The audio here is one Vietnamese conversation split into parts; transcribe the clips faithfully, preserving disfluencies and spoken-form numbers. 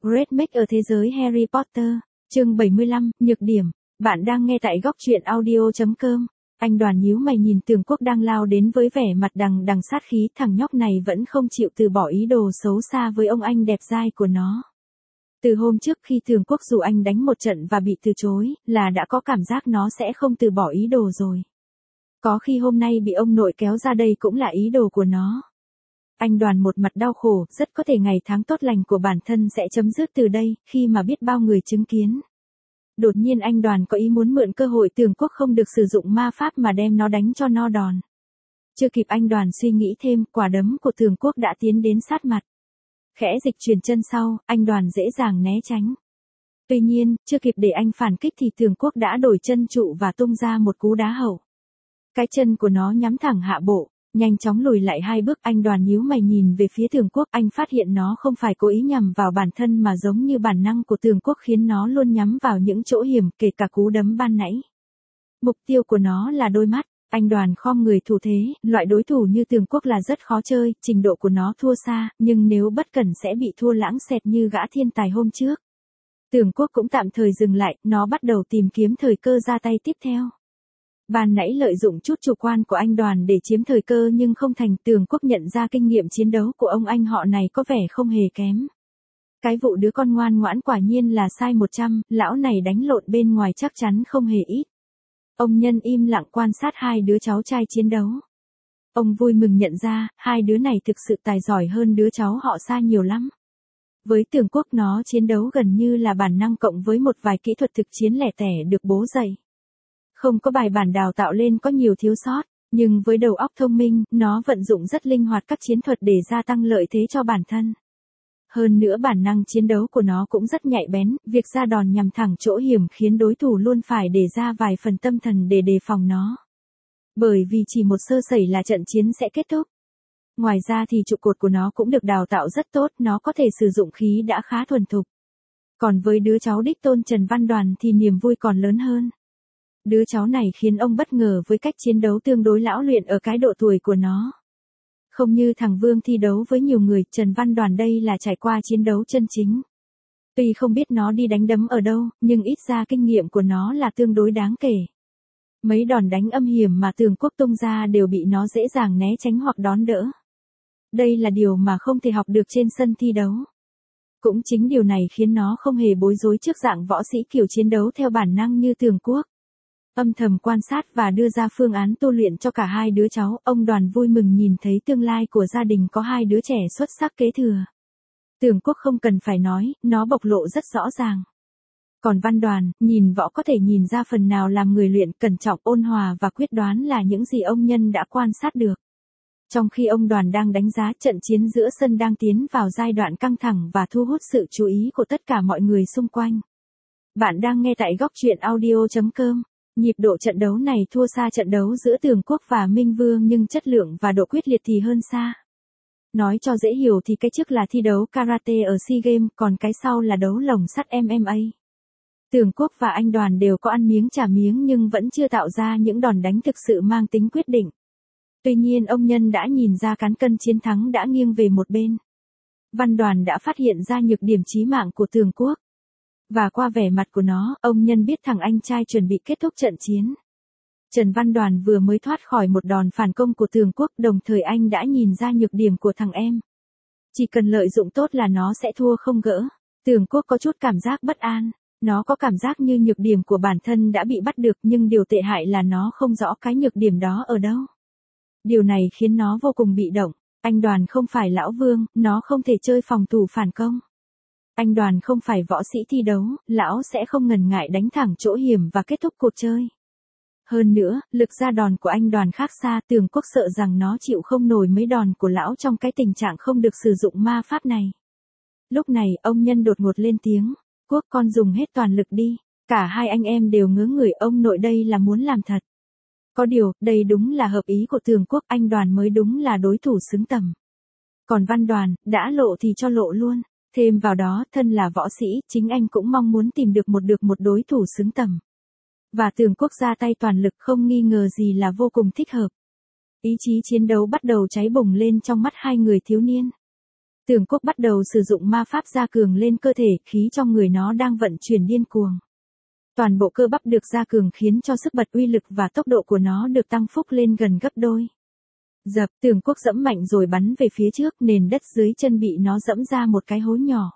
Great Make ở thế giới Harry Potter, chương bảy mươi lăm, nhược điểm. Bạn đang nghe tại góc truyện audio chấm com. Anh Đoàn nhíu mày nhìn Tường Quốc đang lao đến với vẻ mặt đằng đằng sát khí, thằng nhóc này vẫn không chịu từ bỏ ý đồ xấu xa với ông anh đẹp dai của nó. Từ hôm trước khi Tường Quốc dù anh đánh một trận và bị từ chối, là đã có cảm giác nó sẽ không từ bỏ ý đồ rồi. Có khi hôm nay bị ông nội kéo ra đây cũng là ý đồ của nó. Anh Đoàn một mặt đau khổ, rất có thể ngày tháng tốt lành của bản thân sẽ chấm dứt từ đây, khi mà biết bao người chứng kiến. Đột nhiên anh Đoàn có ý muốn mượn cơ hội Tường Quốc không được sử dụng ma pháp mà đem nó đánh cho no đòn. Chưa kịp anh Đoàn suy nghĩ thêm, quả đấm của Tường Quốc đã tiến đến sát mặt. Khẽ dịch chuyển chân sau, anh Đoàn dễ dàng né tránh. Tuy nhiên, chưa kịp để anh phản kích thì Tường Quốc đã đổi chân trụ và tung ra một cú đá hậu. Cái chân của nó nhắm thẳng hạ bộ. Nhanh chóng lùi lại hai bước, anh Đoàn nhíu mày nhìn về phía Tường Quốc, anh phát hiện nó không phải cố ý nhằm vào bản thân mà giống như bản năng của Tường Quốc khiến nó luôn nhắm vào những chỗ hiểm, kể cả cú đấm ban nãy. Mục tiêu của nó là đôi mắt, anh Đoàn khom người thủ thế, loại đối thủ như Tường Quốc là rất khó chơi, trình độ của nó thua xa, nhưng nếu bất cẩn sẽ bị thua lãng xẹt như gã thiên tài hôm trước. Tường Quốc cũng tạm thời dừng lại, nó bắt đầu tìm kiếm thời cơ ra tay tiếp theo. Ban nãy lợi dụng chút chủ quan của anh Đoàn để chiếm thời cơ nhưng không thành. Tường Quốc nhận ra kinh nghiệm chiến đấu của ông anh họ này có vẻ không hề kém. Cái vụ đứa con ngoan ngoãn quả nhiên là sai một trăm, lão này đánh lộn bên ngoài chắc chắn không hề ít. Ông Nhân im lặng quan sát hai đứa cháu trai chiến đấu. Ông vui mừng nhận ra, hai đứa này thực sự tài giỏi hơn đứa cháu họ xa nhiều lắm. Với Tường Quốc nó chiến đấu gần như là bản năng cộng với một vài kỹ thuật thực chiến lẻ tẻ được bố dạy. Không có bài bản đào tạo lên có nhiều thiếu sót, nhưng với đầu óc thông minh, nó vận dụng rất linh hoạt các chiến thuật để gia tăng lợi thế cho bản thân. Hơn nữa bản năng chiến đấu của nó cũng rất nhạy bén, việc ra đòn nhằm thẳng chỗ hiểm khiến đối thủ luôn phải để ra vài phần tâm thần để đề phòng nó. Bởi vì chỉ một sơ sẩy là trận chiến sẽ kết thúc. Ngoài ra thì trụ cột của nó cũng được đào tạo rất tốt, nó có thể sử dụng khí đã khá thuần thục. Còn với đứa cháu đích tôn Trần Văn Đoàn thì niềm vui còn lớn hơn. Đứa cháu này khiến ông bất ngờ với cách chiến đấu tương đối lão luyện ở cái độ tuổi của nó. Không như thằng Vương thi đấu với nhiều người, Trần Văn Đoàn đây là trải qua chiến đấu chân chính. Tuy không biết nó đi đánh đấm ở đâu, nhưng ít ra kinh nghiệm của nó là tương đối đáng kể. Mấy đòn đánh âm hiểm mà Tường Quốc tung ra đều bị nó dễ dàng né tránh hoặc đón đỡ. Đây là điều mà không thể học được trên sân thi đấu. Cũng chính điều này khiến nó không hề bối rối trước dạng võ sĩ kiểu chiến đấu theo bản năng như Tường Quốc. Âm thầm quan sát và đưa ra phương án tu luyện cho cả hai đứa cháu, ông Đoàn vui mừng nhìn thấy tương lai của gia đình có hai đứa trẻ xuất sắc kế thừa. Tường Quốc không cần phải nói, nó bộc lộ rất rõ ràng. Còn Văn Đoàn, nhìn võ có thể nhìn ra phần nào làm người luyện cẩn trọng, ôn hòa và quyết đoán là những gì ông Nhân đã quan sát được. Trong khi ông Đoàn đang đánh giá, trận chiến giữa sân đang tiến vào giai đoạn căng thẳng và thu hút sự chú ý của tất cả mọi người xung quanh. Bạn đang nghe tại góc truyện audio chấm com. Nhịp độ trận đấu này thua xa trận đấu giữa Tường Quốc và Minh Vương nhưng chất lượng và độ quyết liệt thì hơn xa. Nói cho dễ hiểu thì cái trước là thi đấu karate ở SEA Games, còn cái sau là đấu lồng sắt em em a. Tường Quốc và anh Đoàn đều có ăn miếng trả miếng nhưng vẫn chưa tạo ra những đòn đánh thực sự mang tính quyết định. Tuy nhiên ông Nhân đã nhìn ra cán cân chiến thắng đã nghiêng về một bên. Văn Đoàn đã phát hiện ra nhược điểm chí mạng của Tường Quốc. Và qua vẻ mặt của nó, ông Nhân biết thằng anh trai chuẩn bị kết thúc trận chiến. Trần Văn Đoàn vừa mới thoát khỏi một đòn phản công của Tường Quốc, đồng thời anh đã nhìn ra nhược điểm của thằng em. Chỉ cần lợi dụng tốt là nó sẽ thua không gỡ. Tường Quốc có chút cảm giác bất an. Nó có cảm giác như nhược điểm của bản thân đã bị bắt được, nhưng điều tệ hại là nó không rõ cái nhược điểm đó ở đâu. Điều này khiến nó vô cùng bị động. Anh Đoàn không phải lão Vương, nó không thể chơi phòng thủ phản công. Anh Đoàn không phải võ sĩ thi đấu, lão sẽ không ngần ngại đánh thẳng chỗ hiểm và kết thúc cuộc chơi. Hơn nữa, lực ra đòn của anh Đoàn khác xa, Tường Quốc sợ rằng nó chịu không nổi mấy đòn của lão trong cái tình trạng không được sử dụng ma pháp này. Lúc này, ông Nhân đột ngột lên tiếng, Quốc con dùng hết toàn lực đi. Cả hai anh em đều ngớ người, ông nội đây là muốn làm thật. Có điều, đây đúng là hợp ý của Tường Quốc, anh Đoàn mới đúng là đối thủ xứng tầm. Còn Văn Đoàn, đã lộ thì cho lộ luôn. Thêm vào đó, thân là võ sĩ, chính anh cũng mong muốn tìm được một được một đối thủ xứng tầm. Và Tường Quốc ra tay toàn lực không nghi ngờ gì là vô cùng thích hợp. Ý chí chiến đấu bắt đầu cháy bùng lên trong mắt hai người thiếu niên. Tường Quốc bắt đầu sử dụng ma pháp gia cường lên cơ thể, khí trong người nó đang vận chuyển điên cuồng. Toàn bộ cơ bắp được gia cường khiến cho sức bật, uy lực và tốc độ của nó được tăng phúc lên gần gấp đôi. Dập, Tường Quốc giẫm mạnh rồi bắn về phía trước, nền đất dưới chân bị nó giẫm ra một cái hố nhỏ.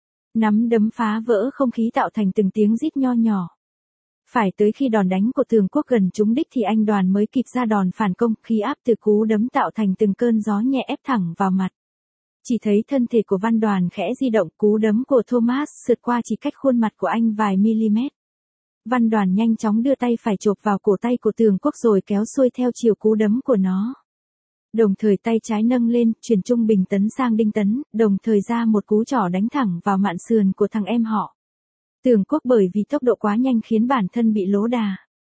Nắm đấm phá vỡ không khí tạo thành từng tiếng rít nho nhỏ. Phải tới khi đòn đánh của Tường Quốc gần trúng đích thì anh Đoàn mới kịp ra đòn phản công, khí áp từ cú đấm tạo thành từng cơn gió nhẹ ép thẳng vào mặt. Chỉ thấy thân thể của Văn Đoàn khẽ di động, cú đấm của Thomas sượt qua chỉ cách khuôn mặt của anh vài mm. Văn Đoàn nhanh chóng đưa tay phải chộp vào cổ tay của Tường Quốc rồi kéo xuôi theo chiều cú đấm của nó. Đồng thời tay trái nâng lên, chuyển trung bình tấn sang đinh tấn, đồng thời ra một cú trỏ đánh thẳng vào mạn sườn của thằng em họ. Tường Quốc bởi vì tốc độ quá nhanh khiến bản thân bị lố đà.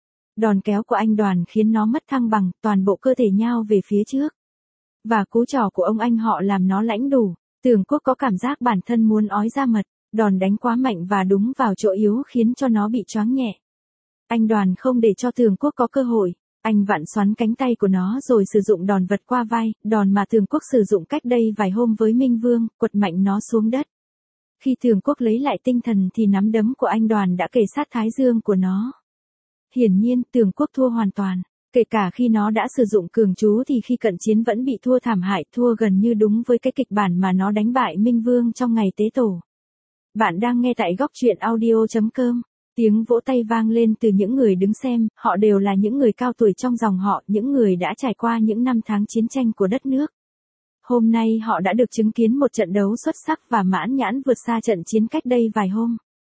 Đòn kéo của anh Đoàn khiến nó mất thăng bằng, toàn bộ cơ thể nhao về phía trước. Và cú trỏ của ông anh họ làm nó lãnh đủ. Tường Quốc có cảm giác bản thân muốn ói ra mật, đòn đánh quá mạnh và đúng vào chỗ yếu khiến cho nó bị choáng nhẹ. Anh Đoàn không để cho Tường Quốc có cơ hội. Anh vặn xoắn cánh tay của nó rồi sử dụng đòn vật qua vai, đòn mà Tường Quốc sử dụng cách đây vài hôm với Minh Vương, quật mạnh nó xuống đất. Khi Tường Quốc lấy lại tinh thần thì nắm đấm của anh Đoàn đã kề sát thái dương của nó. Hiển nhiên, Tường Quốc thua hoàn toàn. Kể cả khi nó đã sử dụng cường chú thì khi cận chiến vẫn bị thua thảm hại, thua gần như đúng với cái kịch bản mà nó đánh bại Minh Vương trong ngày tế tổ. Bạn đang nghe tại góc truyện audio chấm com. Tiếng vỗ tay vang lên từ những người đứng xem, họ đều là những người cao tuổi trong dòng họ, những người đã trải qua những năm tháng chiến tranh của đất nước. Hôm nay họ đã được chứng kiến một trận đấu xuất sắc và mãn nhãn vượt xa trận chiến cách đây vài hôm.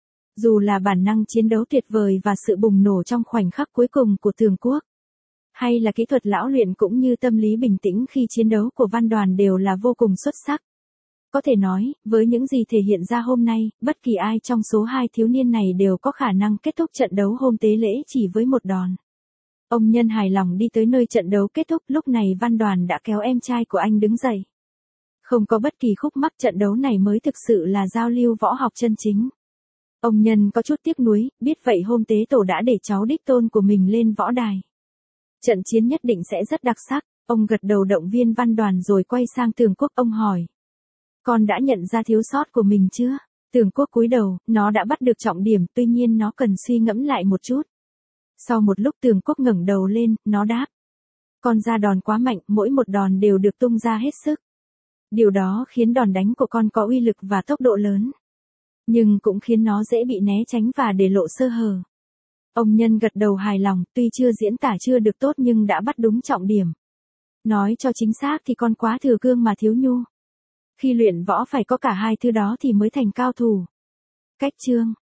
Dù là bản năng chiến đấu tuyệt vời và sự bùng nổ trong khoảnh khắc cuối cùng của Tường Quốc, hay là kỹ thuật lão luyện cũng như tâm lý bình tĩnh khi chiến đấu của Văn Đoàn đều là vô cùng xuất sắc. Có thể nói, với những gì thể hiện ra hôm nay, bất kỳ ai trong số hai thiếu niên này đều có khả năng kết thúc trận đấu hôm tế lễ chỉ với một đòn. Ông Nhân hài lòng đi tới nơi trận đấu kết thúc, lúc này Văn Đoàn đã kéo em trai của anh đứng dậy. Không có bất kỳ khúc mắc, trận đấu này mới thực sự là giao lưu võ học chân chính. Ông Nhân có chút tiếc nuối, biết vậy hôm tế tổ đã để cháu đích tôn của mình lên võ đài. Trận chiến nhất định sẽ rất đặc sắc, ông gật đầu động viên Văn Đoàn rồi quay sang Tường Quốc, ông hỏi. Con đã nhận ra thiếu sót của mình chưa? Tường Quốc cúi đầu, nó đã bắt được trọng điểm, tuy nhiên nó cần suy ngẫm lại một chút. Sau một lúc Tường Quốc ngẩng đầu lên, nó đáp. Con ra đòn quá mạnh, mỗi một đòn đều được tung ra hết sức. Điều đó khiến đòn đánh của con có uy lực và tốc độ lớn. Nhưng cũng khiến nó dễ bị né tránh và để lộ sơ hở. Ông Nhân gật đầu hài lòng, tuy chưa diễn tả chưa được tốt nhưng đã bắt đúng trọng điểm. Nói cho chính xác thì con quá thừa cương mà thiếu nhu. Khi luyện võ phải có cả hai thứ đó thì mới thành cao thủ. Cách chương